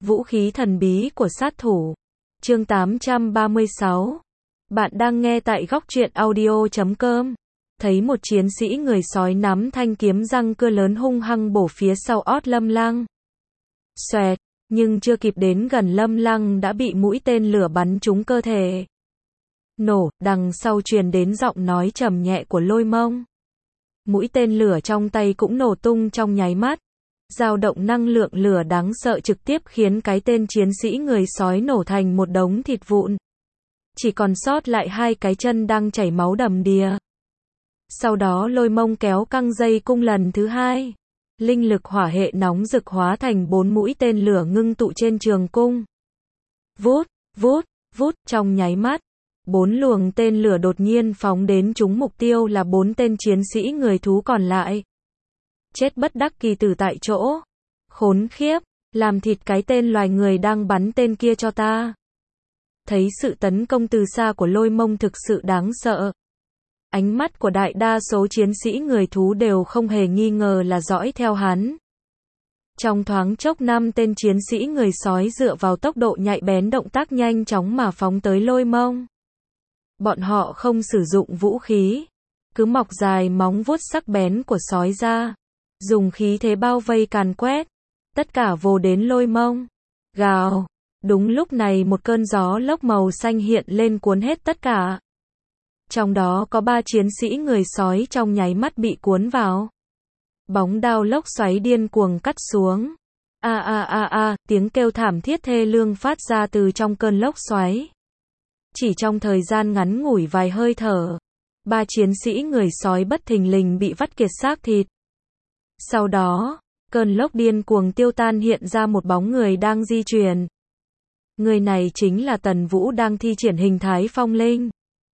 Vũ khí thần bí của sát thủ. Chương 836. Bạn đang nghe tại góc truyện audio.com. Thấy một chiến sĩ người sói nắm thanh kiếm răng cưa lớn hung hăng bổ phía sau ót Lâm Lăng. Xoẹt, nhưng chưa kịp đến gần Lâm Lăng đã bị mũi tên lửa bắn trúng cơ thể. Nổ, đằng sau truyền đến giọng nói trầm nhẹ của Lôi Mông. Mũi tên lửa trong tay cũng nổ tung trong nháy mắt. Dao động năng lượng lửa đáng sợ trực tiếp khiến cái tên chiến sĩ người sói nổ thành một đống thịt vụn. Chỉ còn sót lại hai cái chân đang chảy máu đầm đìa. Sau đó Lôi Mông kéo căng dây cung lần thứ hai. Linh lực hỏa hệ nóng rực hóa thành 4 mũi tên lửa ngưng tụ trên trường cung. Vút, vút, vút, trong nháy mắt. 4 luồng tên lửa đột nhiên phóng đến trúng mục tiêu là 4 tên chiến sĩ người thú còn lại. Chết bất đắc kỳ tử tại chỗ. Khốn khiếp, làm thịt cái tên loài người đang bắn tên kia cho ta. Thấy sự tấn công từ xa của Lôi Mông thực sự đáng sợ. Ánh mắt của đại đa số chiến sĩ người thú đều không hề nghi ngờ là dõi theo hắn. Trong thoáng chốc 5 tên chiến sĩ người sói dựa vào tốc độ nhạy bén động tác nhanh chóng mà phóng tới Lôi Mông. Bọn họ không sử dụng vũ khí, cứ mọc dài móng vuốt sắc bén của sói ra, dùng khí thế bao vây càn quét, tất cả vồ đến Lôi Mông. Gào, đúng lúc này một cơn gió lốc màu xanh hiện lên cuốn hết tất cả. Trong đó có 3 chiến sĩ người sói trong nháy mắt bị cuốn vào. Bóng đao lốc xoáy điên cuồng cắt xuống. Tiếng kêu thảm thiết thê lương phát ra từ trong cơn lốc xoáy. Chỉ trong thời gian ngắn ngủi vài hơi thở, 3 chiến sĩ người sói bất thình lình bị vắt kiệt xác thịt. Sau đó, cơn lốc điên cuồng tiêu tan hiện ra một bóng người đang di chuyển. Người này chính là Tần Vũ đang thi triển hình thái phong linh.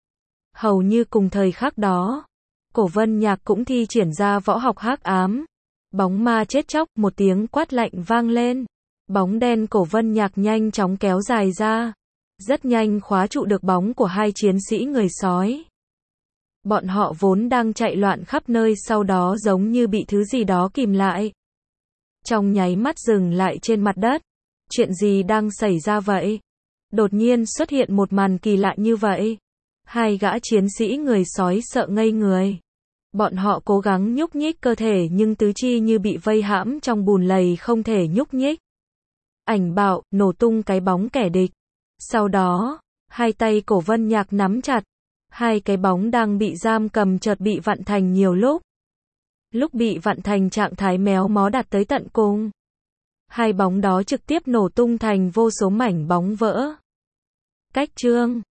Hầu như cùng thời khắc đó, Cổ Vân Nhạc cũng thi triển ra võ học hắc ám. Bóng ma chết chóc, một tiếng quát lạnh vang lên. Bóng đen Cổ Vân Nhạc nhanh chóng kéo dài ra. Rất nhanh khóa trụ được bóng của hai chiến sĩ người sói. Bọn họ vốn đang chạy loạn khắp nơi sau đó giống như bị thứ gì đó kìm lại. Trong nháy mắt dừng lại trên mặt đất. Chuyện gì đang xảy ra vậy? Đột nhiên xuất hiện một màn kỳ lạ như vậy. Hai gã chiến sĩ người sói sợ ngây người. Bọn họ cố gắng nhúc nhích cơ thể nhưng tứ chi như bị vây hãm trong bùn lầy không thể nhúc nhích. Ảnh bạo, nổ tung cái bóng kẻ địch. Sau đó, hai tay Cổ Vân Nhạc nắm chặt. Hai cái bóng đang bị giam cầm chợt bị vặn thành nhiều lúc. Lúc bị vặn thành trạng thái méo mó đạt tới tận cùng. Hai bóng đó trực tiếp nổ tung thành vô số mảnh bóng vỡ. Cách chương